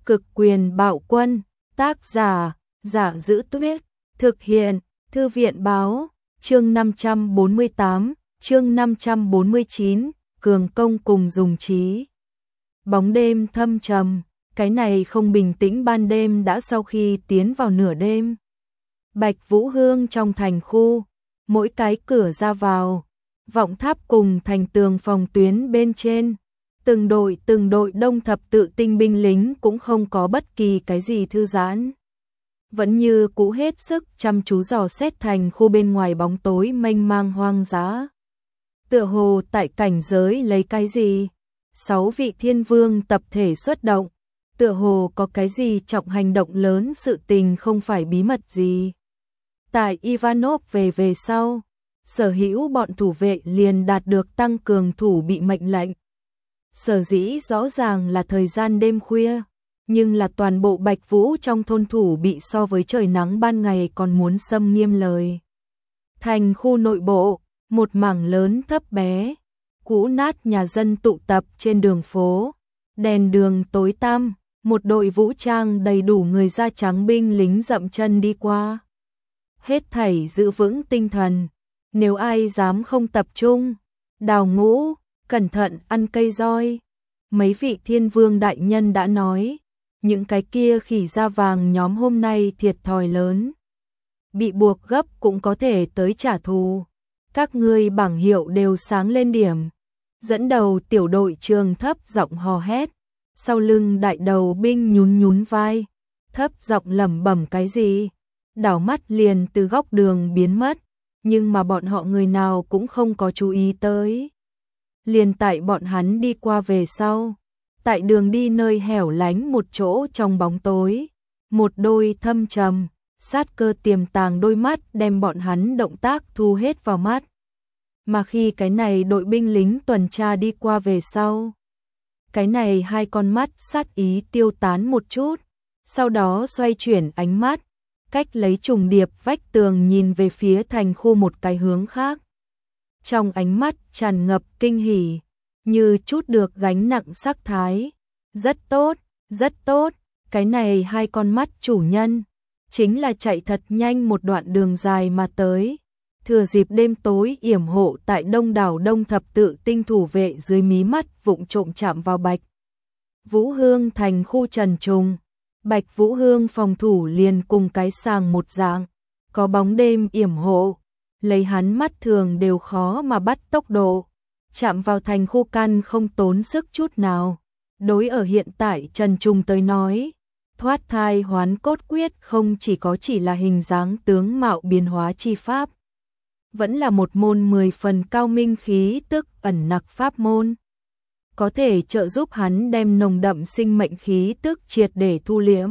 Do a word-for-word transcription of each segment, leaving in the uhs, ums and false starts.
Cực quyền bạo quân, tác giả, Giả Giữ Tuyết, thực hiện, Thư viện báo, chương năm trăm bốn mươi tám, chương năm trăm bốn mươi chín, cường công cùng dùng trí. Bóng đêm thâm trầm, cái này không bình tĩnh ban đêm đã sau khi tiến vào nửa đêm. Bạch Vũ Hương trong thành khu, mỗi cái cửa ra vào, vọng tháp cùng thành tường phòng tuyến bên trên. Từng đội từng đội đông thập tự tinh binh lính cũng không có bất kỳ cái gì thư giãn. Vẫn như cũ hết sức chăm chú dò xét thành khu bên ngoài bóng tối mênh mang hoang dã. Tựa hồ tại cảnh giới lấy cái gì? Sáu vị thiên vương tập thể xuất động. Tựa hồ có cái gì trọng hành động lớn, sự tình không phải bí mật gì. Tại Ivanov về về sau, sở hữu bọn thủ vệ liền đạt được tăng cường thủ bị mệnh lệnh. Sở dĩ rõ ràng là thời gian đêm khuya, nhưng là toàn bộ Bạch Vũ trong thôn thủ bị so với trời nắng ban ngày còn muốn xâm nghiêm lời. Thành khu nội bộ, một mảng lớn thấp bé, cũ nát nhà dân tụ tập trên đường phố, đèn đường tối tăm, một đội vũ trang đầy đủ người da trắng binh lính dậm chân đi qua. Hết thảy giữ vững tinh thần, nếu ai dám không tập trung, đào ngũ, cẩn thận ăn cây roi. Mấy vị thiên vương đại nhân đã nói, những cái kia khỉ da vàng nhóm hôm nay thiệt thòi lớn. Bị buộc gấp cũng có thể tới trả thù. Các ngươi bảng hiệu đều sáng lên điểm. Dẫn đầu tiểu đội trường thấp giọng hò hét. Sau lưng đại đầu binh nhún nhún vai, thấp giọng lẩm bẩm cái gì. Đảo mắt liền từ góc đường biến mất, nhưng mà bọn họ người nào cũng không có chú ý tới. Liền tại bọn hắn đi qua về sau, tại đường đi nơi hẻo lánh một chỗ trong bóng tối, một đôi thâm trầm, sát cơ tiềm tàng đôi mắt đem bọn hắn động tác thu hết vào mắt. Mà khi cái này đội binh lính tuần tra đi qua về sau, cái này hai con mắt sát ý tiêu tán một chút, sau đó xoay chuyển ánh mắt, cách lấy trùng điệp vách tường nhìn về phía thành khu một cái hướng khác. Trong ánh mắt tràn ngập kinh hỉ, như chút được gánh nặng sắc thái. Rất tốt, rất tốt, cái này hai con mắt chủ nhân, chính là chạy thật nhanh một đoạn đường dài mà tới. Thừa dịp đêm tối yểm hộ tại đông đảo đông thập tự tinh thủ vệ dưới mí mắt vụng trộm chạm vào Bạch Vũ Hương thành khu trần trùng. Bạch Vũ Hương phòng thủ liền cùng cái sàng một dạng, có bóng đêm yểm hộ. Lấy hắn mắt thường đều khó mà bắt tốc độ, chạm vào thành khu căn không tốn sức chút nào. Đối ở hiện tại Trần Trung tới nói, thoát thai hoán cốt quyết không chỉ có chỉ là hình dáng tướng mạo biến hóa chi pháp, vẫn là một môn mười phần cao minh khí tức ẩn nặc pháp môn, có thể trợ giúp hắn đem nồng đậm sinh mệnh khí tức triệt để thu liễm.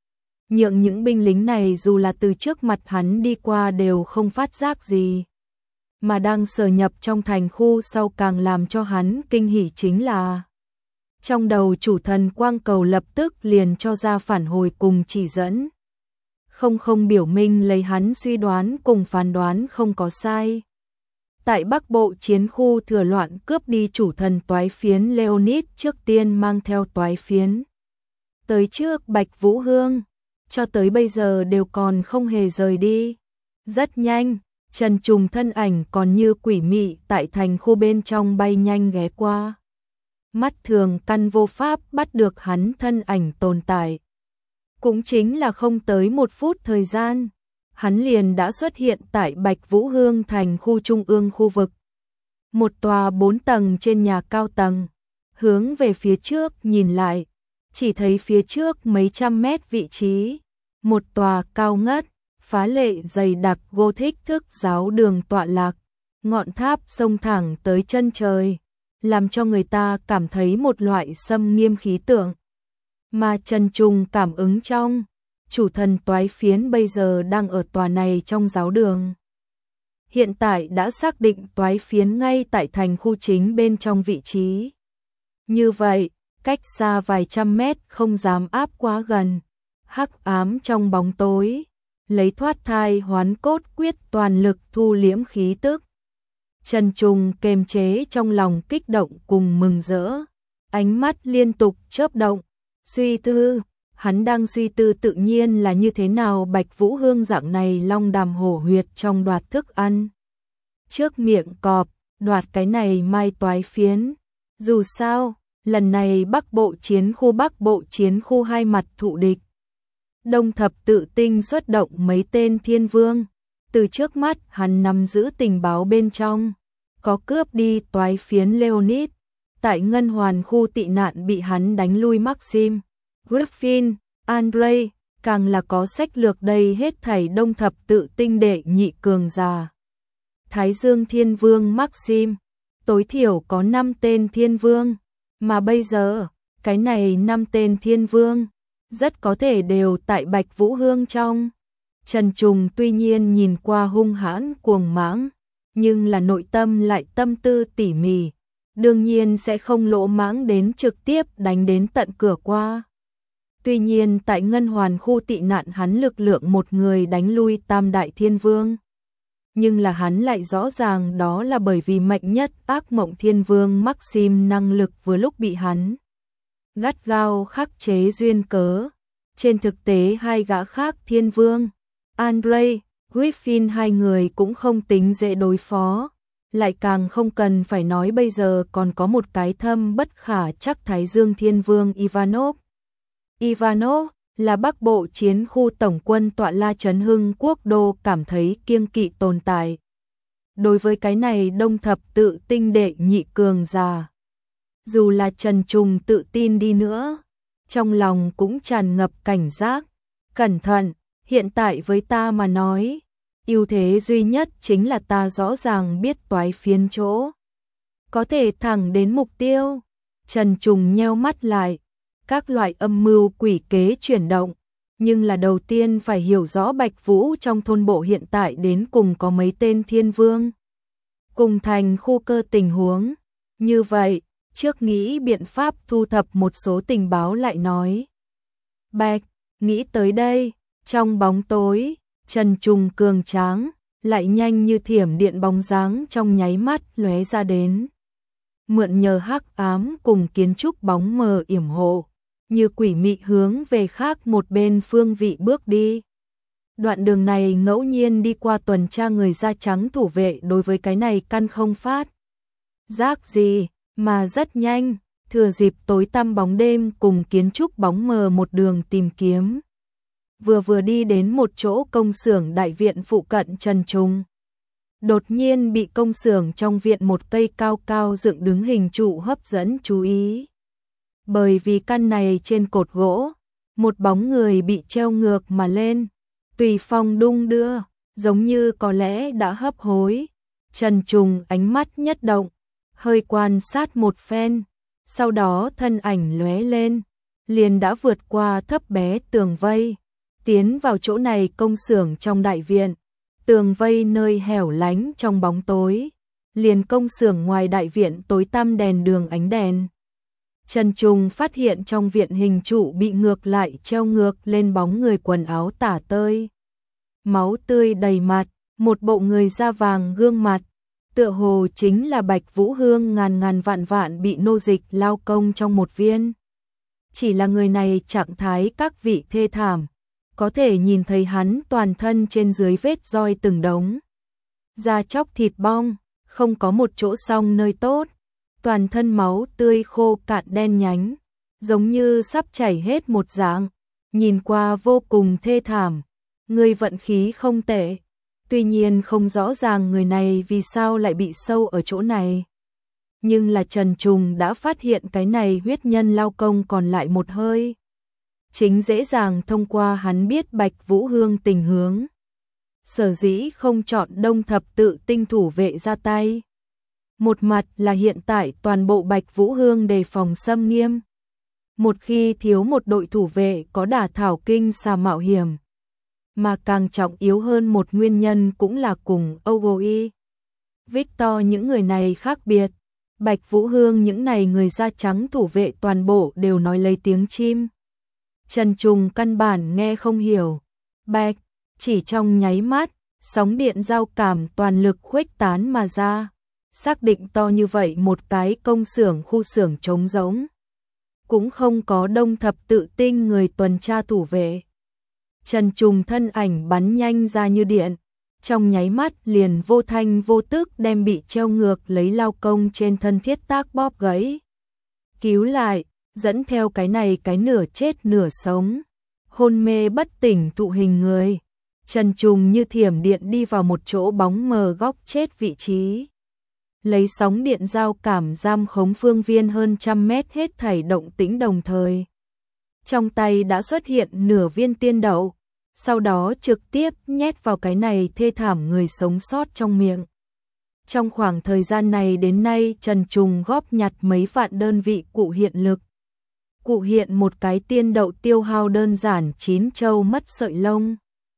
Nhượng những binh lính này dù là từ trước mặt hắn đi qua đều không phát giác gì. Mà đang sở nhập trong thành khu sau càng làm cho hắn kinh hỉ chính là trong đầu chủ thần quang cầu lập tức liền cho ra phản hồi cùng chỉ dẫn. Không không biểu minh lấy hắn suy đoán cùng phán đoán không có sai. Tại Bắc Bộ chiến khu thừa loạn cướp đi chủ thần toái phiến Leonid trước tiên mang theo toái phiến tới trước Bạch Vũ Hương, cho tới bây giờ đều còn không hề rời đi. Rất nhanh, Trần Trùng thân ảnh còn như quỷ mị tại thành khu bên trong bay nhanh ghé qua. Mắt thường căn vô pháp bắt được hắn thân ảnh tồn tại. Cũng chính là không tới một phút thời gian, hắn liền đã xuất hiện tại Bạch Vũ Hương thành khu trung ương khu vực. Một tòa bốn tầng trên nhà cao tầng, hướng về phía trước nhìn lại, chỉ thấy phía trước mấy trăm mét vị trí, một tòa cao ngất, phá lệ dày đặc Gothic thức giáo đường tọa lạc, ngọn tháp sông thẳng tới chân trời, làm cho người ta cảm thấy một loại xâm nghiêm khí tượng. Mà Trần Trung cảm ứng trong, chủ thần toái phiến bây giờ đang ở tòa này trong giáo đường. Hiện tại đã xác định toái phiến ngay tại thành khu chính bên trong vị trí. Như vậy, cách xa vài trăm mét không dám áp quá gần. Hắc ám trong bóng tối, lấy thoát thai hoán cốt quyết toàn lực thu liễm khí tức. Trần Trung kềm chế trong lòng kích động cùng mừng rỡ, ánh mắt liên tục chớp động, suy tư, Hắn đang suy tư tự nhiên là như thế nào Bạch Vũ Hương dạng này long đàm hổ huyệt trong đoạt thức ăn. Trước miệng cọp, đoạt cái này mai toái phiến. Dù sao, lần này Bắc Bộ chiến khu Bắc Bộ chiến khu hai mặt thụ địch. Đông Thập Tự Tinh xuất động mấy tên thiên vương. Từ trước mắt hắn nắm giữ tình báo bên trong. Có cướp đi toái phiến Leonid. Tại Ngân Hoàn khu tị nạn bị hắn đánh lui Maxim, Griffin, Andre, càng là có sách lược đầy hết thảy Đông Thập Tự Tinh đệ nhị cường giả. Thái Dương Thiên Vương Maxim, tối thiểu có năm tên thiên vương, mà bây giờ, cái này năm tên thiên vương, rất có thể đều tại Bạch Vũ Hương trong. Trần Trùng tuy nhiên nhìn qua hung hãn cuồng mãng, nhưng là nội tâm lại tâm tư tỉ mỉ, đương nhiên sẽ không lỗ mãng đến trực tiếp đánh đến tận cửa qua. Tuy nhiên tại Ngân Hoàn khu tị nạn hắn lực lượng một người đánh lui Tam Đại Thiên Vương. Nhưng là hắn lại rõ ràng đó là bởi vì mạnh nhất ác mộng Thiên Vương Maxim năng lực vừa lúc bị hắn gắt gao khắc chế duyên cớ. Trên thực tế hai gã khác Thiên Vương, Andre, Griffin hai người cũng không tính dễ đối phó. Lại càng không cần phải nói bây giờ còn có một cái thâm bất khả chắc Thái Dương Thiên Vương Ivanov. Ivanov là Bắc Bộ chiến khu tổng quân tọa la Trấn Hưng Quốc đô cảm thấy kiêng kỵ tồn tại. Đối với cái này Đông Thập Tự Tinh đệ nhị cường giả, dù là Trần Trùng tự tin đi nữa, trong lòng cũng tràn ngập cảnh giác. Cẩn thận, hiện tại với ta mà nói, ưu thế duy nhất chính là ta rõ ràng biết toái phiến chỗ, có thể thẳng đến mục tiêu. Trần Trùng nheo mắt lại, các loại âm mưu quỷ kế chuyển động, nhưng là đầu tiên phải hiểu rõ Bạch Vũ trong thôn bộ hiện tại đến cùng có mấy tên thiên vương, cùng thành khu cơ tình huống. Như vậy, trước nghĩ biện pháp thu thập một số tình báo lại nói. Bạch, nghĩ tới đây, trong bóng tối, Trần Trùng cường tráng, lại nhanh như thiểm điện bóng dáng trong nháy mắt lóe ra đến. Mượn nhờ hắc ám cùng kiến trúc bóng mờ yểm hộ, như quỷ mị hướng về khác một bên phương vị bước đi. Đoạn đường này ngẫu nhiên đi qua tuần tra người da trắng thủ vệ đối với cái này căn không phát giác gì, mà rất nhanh, thừa dịp tối tăm bóng đêm cùng kiến trúc bóng mờ một đường tìm kiếm. Vừa vừa đi đến một chỗ công xưởng đại viện phụ cận Trần Trùng, đột nhiên bị công xưởng trong viện một cây cao cao dựng đứng hình trụ hấp dẫn chú ý. Bởi vì căn này trên cột gỗ, một bóng người bị treo ngược mà lên, tùy phong đung đưa, giống như có lẽ đã hấp hối. Trần Trùng ánh mắt nhất động, hơi quan sát một phen, sau đó thân ảnh lóe lên, liền đã vượt qua thấp bé tường vây, tiến vào chỗ này công xưởng trong đại viện. Tường vây nơi hẻo lánh trong bóng tối, liền công xưởng ngoài đại viện tối tăm đèn đường ánh đèn. Trần Trùng phát hiện trong viện hình trụ bị ngược lại treo ngược lên bóng người quần áo tả tơi, máu tươi đầy mặt, một bộ người da vàng gương mặt, tựa hồ chính là Bạch Vũ Hương ngàn ngàn vạn vạn bị nô dịch lao công trong một viên. Chỉ là người này trạng thái các vị thê thảm, có thể nhìn thấy hắn toàn thân trên dưới vết roi từng đống, da chóc thịt bong, không có một chỗ song nơi tốt, toàn thân máu tươi khô cạn đen nhánh, giống như sắp chảy hết một dạng, nhìn qua vô cùng thê thảm. Người vận khí không tệ, tuy nhiên không rõ ràng người này vì sao lại bị sâu ở chỗ này. Nhưng là Trần Trùng đã phát hiện cái này huyết nhân lao công còn lại một hơi. Chính dễ dàng thông qua hắn biết Bạch Vũ Hương tình hướng. Sở dĩ không chọn Đông Thập Tự Tinh thủ vệ ra tay. Một mặt là hiện tại toàn bộ Bạch Vũ Hương đề phòng xâm nghiêm. Một khi thiếu một đội thủ vệ có đả thảo kinh xà mạo hiểm. Mà càng trọng yếu hơn một nguyên nhân cũng là cùng Ogoi, Victor những người này khác biệt. Bạch Vũ Hương những này người da trắng thủ vệ toàn bộ đều nói lấy tiếng chim. Trần Trùng căn bản nghe không hiểu. Bạch, chỉ trong nháy mắt, sóng điện giao cảm toàn lực khuếch tán mà ra. Xác định to như vậy một cái công xưởng khu xưởng trống rỗng. cũng không có đông thập tự tinh người tuần tra thủ vệ. Trần Trùng thân ảnh bắn nhanh ra như điện, trong nháy mắt liền vô thanh vô tức đem bị treo ngược lấy lao công trên thân thiết tác bóp gãy. Cứu lại, dẫn theo cái này cái nửa chết nửa sống, hôn mê bất tỉnh thụ hình người. Trần Trùng như thiểm điện đi vào một chỗ bóng mờ góc chết vị trí. Lấy sóng điện giao cảm giam khống phương viên hơn trăm mét hết thảy động tĩnh đồng thời. Trong tay đã xuất hiện nửa viên tiên đậu, sau đó trực tiếp nhét vào cái này thê thảm người sống sót trong miệng. Trong khoảng thời gian này đến nay Trần Trùng góp nhặt mấy vạn đơn vị cụ hiện lực. Cụ hiện một cái tiên đậu tiêu hao đơn giản chín châu mất sợi lông.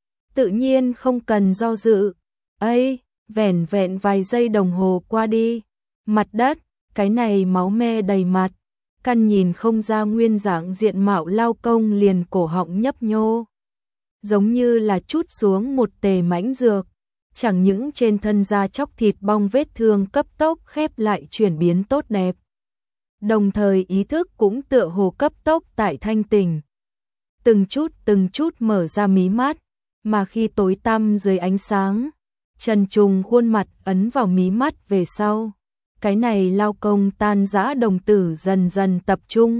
Tự nhiên không cần do dự. Ây, vẻn vẹn vài giây đồng hồ qua đi. Mặt đất, cái này máu me đầy mặt. Căn nhìn không ra nguyên dạng diện mạo lao công liền cổ họng nhấp nhô. Giống như là chút xuống một tề mãnh dược. Chẳng những trên thân da chóc thịt bong vết thương cấp tốc khép lại chuyển biến tốt đẹp. Đồng thời ý thức cũng tựa hồ cấp tốc tại thanh tỉnh. Từng chút từng chút mở ra mí mắt, mà khi tối tăm dưới ánh sáng, Trần Trùng khuôn mặt ấn vào mí mắt về sau. Cái này lao công tan rã đồng tử dần dần tập trung.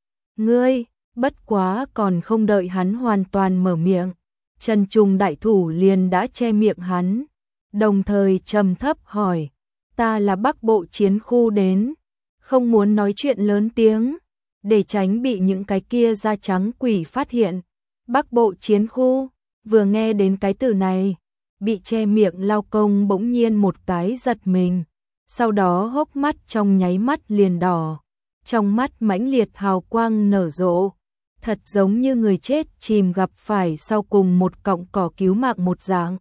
Ngươi, bất quá còn không đợi hắn hoàn toàn mở miệng. Trần Trùng đại thủ liền đã che miệng hắn, đồng thời trầm thấp hỏi, ta là Bắc Bộ chiến khu đến, không muốn nói chuyện lớn tiếng, để tránh bị những cái kia da trắng quỷ phát hiện. Bắc Bộ chiến khu, vừa nghe đến cái từ này, bị che miệng lao công bỗng nhiên một cái giật mình, sau đó hốc mắt trong nháy mắt liền đỏ, trong mắt mãnh liệt hào quang nở rộ. Thật giống như người chết chìm gặp phải sau cùng một cọng cỏ cứu mạng một dạng.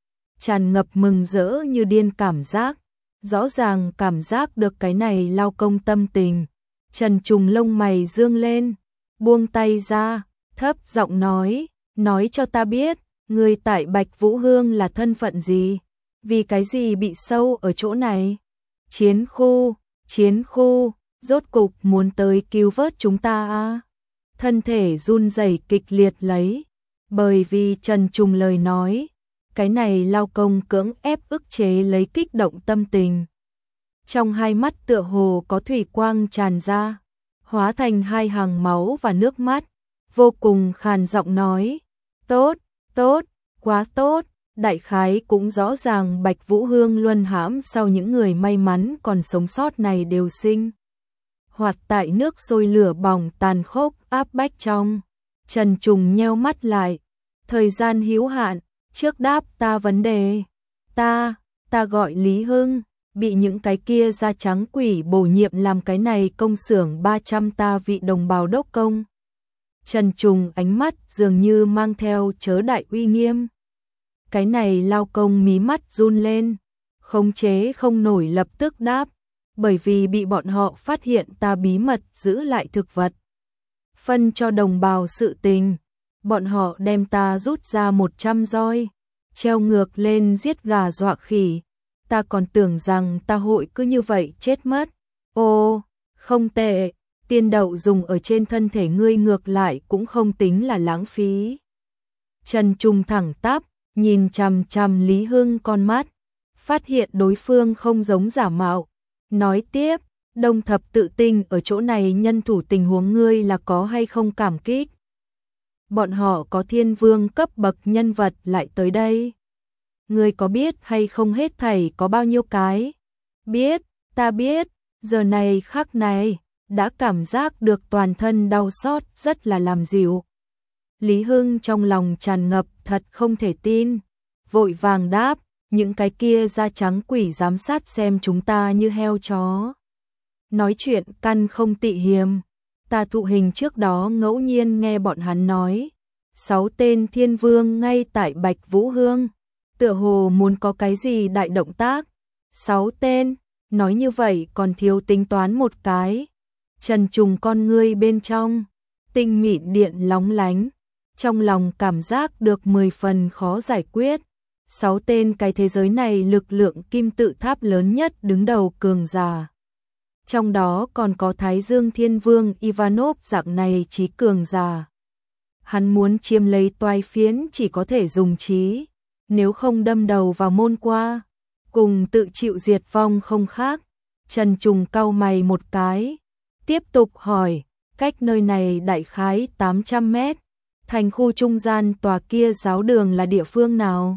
Tràn ngập mừng rỡ như điên cảm giác, rõ ràng cảm giác được cái này lao công tâm tình. Trần Trùng lông mày dương lên, buông tay ra, thấp giọng nói, nói cho ta biết, người tại Bạch Vũ Hương là thân phận gì, vì cái gì bị sâu ở chỗ này. Chiến khu, chiến khu, rốt cục muốn tới cứu vớt chúng ta à? Thân thể run rẩy kịch liệt lấy, bởi vì Trần Trùng lời nói, cái này lao công cưỡng ép ức chế lấy kích động tâm tình. Trong hai mắt tựa hồ có thủy quang tràn ra, hóa thành hai hàng máu và nước mắt, vô cùng khàn giọng nói, tốt, tốt, quá tốt, đại khái cũng rõ ràng Bạch Vũ Hương luân hãm sau những người may mắn còn sống sót này đều sinh hoạt tại nước sôi lửa bỏng tàn khốc áp bách trong. Trần Trùng nheo mắt lại, thời gian hữu hạn, trước đáp ta vấn đề. Ta, ta gọi Lý Hưng, bị những cái kia da trắng quỷ bổ nhiệm làm cái này công xưởng ba trăm ta vị đồng bào đốc công. Trần Trùng ánh mắt dường như mang theo chớ đại uy nghiêm. Cái này lao công mí mắt run lên, khống chế không nổi lập tức đáp, bởi vì bị bọn họ phát hiện ta bí mật giữ lại thực vật. Phân cho đồng bào sự tình, bọn họ đem ta rút ra một trăm roi, treo ngược lên giết gà dọa khỉ. Ta còn tưởng rằng ta hội cứ như vậy chết mất. Ô, không tệ, tiên đậu dùng ở trên thân thể ngươi ngược lại cũng không tính là lãng phí. Trần Trùng thẳng tắp, nhìn chằm chằm Lý Hưng con mắt, phát hiện đối phương không giống giả mạo. Nói tiếp, Đông Thập Tự Tinh ở chỗ này nhân thủ tình huống ngươi là có hay không cảm kích? Bọn họ có thiên vương cấp bậc nhân vật lại tới đây. Ngươi có biết hay không hết thảy có bao nhiêu cái? Biết, ta biết, giờ này khắc này, đã cảm giác được toàn thân đau xót rất là làm dịu. Lý Hưng trong lòng tràn ngập thật không thể tin, vội vàng đáp, những cái kia da trắng quỷ giám sát xem chúng ta như heo chó. Nói chuyện căn không tị hiềm, ta thụ hình trước đó ngẫu nhiên nghe bọn hắn nói, sáu tên thiên vương ngay tại Bạch Vũ Hương, tựa hồ muốn có cái gì đại động tác. Sáu tên, nói như vậy còn thiếu tính toán một cái. Trần Trùng con ngươi bên trong, tinh mịn điện lóng lánh, trong lòng cảm giác được mười phần khó giải quyết. Sáu tên cái thế giới này lực lượng kim tự tháp lớn nhất đứng đầu cường giả. Trong đó còn có Thái Dương Thiên Vương Ivanov dạng này trí cường giả. Hắn muốn chiếm lấy toái phiến chỉ có thể dùng trí, nếu không đâm đầu vào môn qua, cùng tự chịu diệt vong không khác. Trần Trùng cau mày một cái, tiếp tục hỏi, cách nơi này đại khái tám trăm mét, thành khu trung gian tòa kia giáo đường là địa phương nào?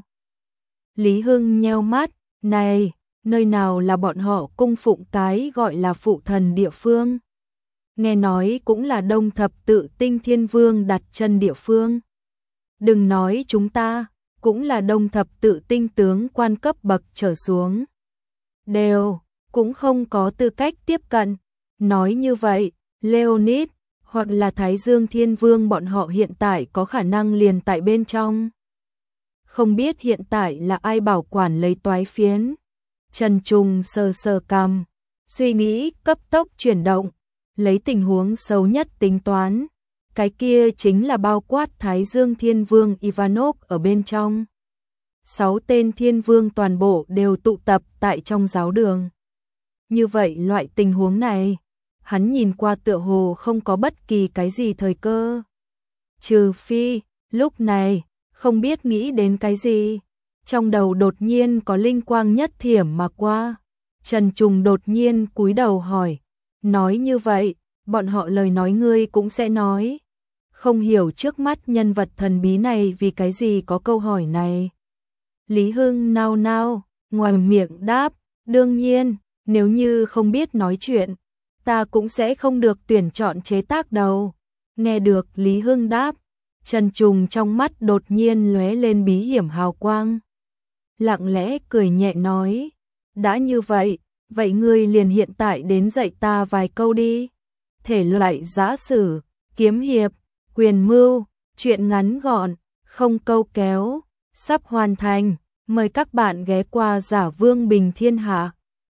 Lý Hưng nheo mắt, này, nơi nào là bọn họ cung phụng cái gọi là phụ thần địa phương? Nghe nói cũng là Đông Thập Tự Tinh Thiên Vương đặt chân địa phương. Đừng nói chúng ta, cũng là Đông Thập Tự Tinh tướng quan cấp bậc trở xuống. Đều, cũng không có tư cách tiếp cận. Nói như vậy, Leonid, hoặc là Thái Dương Thiên Vương bọn họ hiện tại có khả năng liền tại bên trong. Không biết hiện tại là ai bảo quản lấy toái phiến. Trần Trùng sờ sờ cằm, suy nghĩ cấp tốc chuyển động, lấy tình huống xấu nhất tính toán. Cái kia chính là bao quát Thái Dương Thiên Vương Ivanov ở bên trong. Sáu tên Thiên Vương toàn bộ đều tụ tập tại trong giáo đường. Như vậy loại tình huống này, hắn nhìn qua tựa hồ không có bất kỳ cái gì thời cơ. Trừ phi, lúc này, không biết nghĩ đến cái gì. Trong đầu đột nhiên có linh quang nhất thiểm mà qua. Trần Trùng đột nhiên cúi đầu hỏi. Nói như vậy, bọn họ lời nói ngươi cũng sẽ nói. Không hiểu trước mắt nhân vật thần bí này vì cái gì có câu hỏi này. Lý Hưng nao nao, ngoài miệng đáp, đương nhiên, nếu như không biết nói chuyện, ta cũng sẽ không được tuyển chọn chế tác đâu. Nghe được Lý Hưng đáp, Trần Trùng trong mắt đột nhiên lóe lên bí hiểm hào quang. Lặng lẽ cười nhẹ nói, đã như vậy, vậy ngươi liền hiện tại đến dạy ta vài câu đi. Thể loại giã sử, kiếm hiệp, quyền mưu, truyện ngắn gọn, không câu kéo, sắp hoàn thành. Mời các bạn ghé qua Giả Vương Bình Thiên Hạ.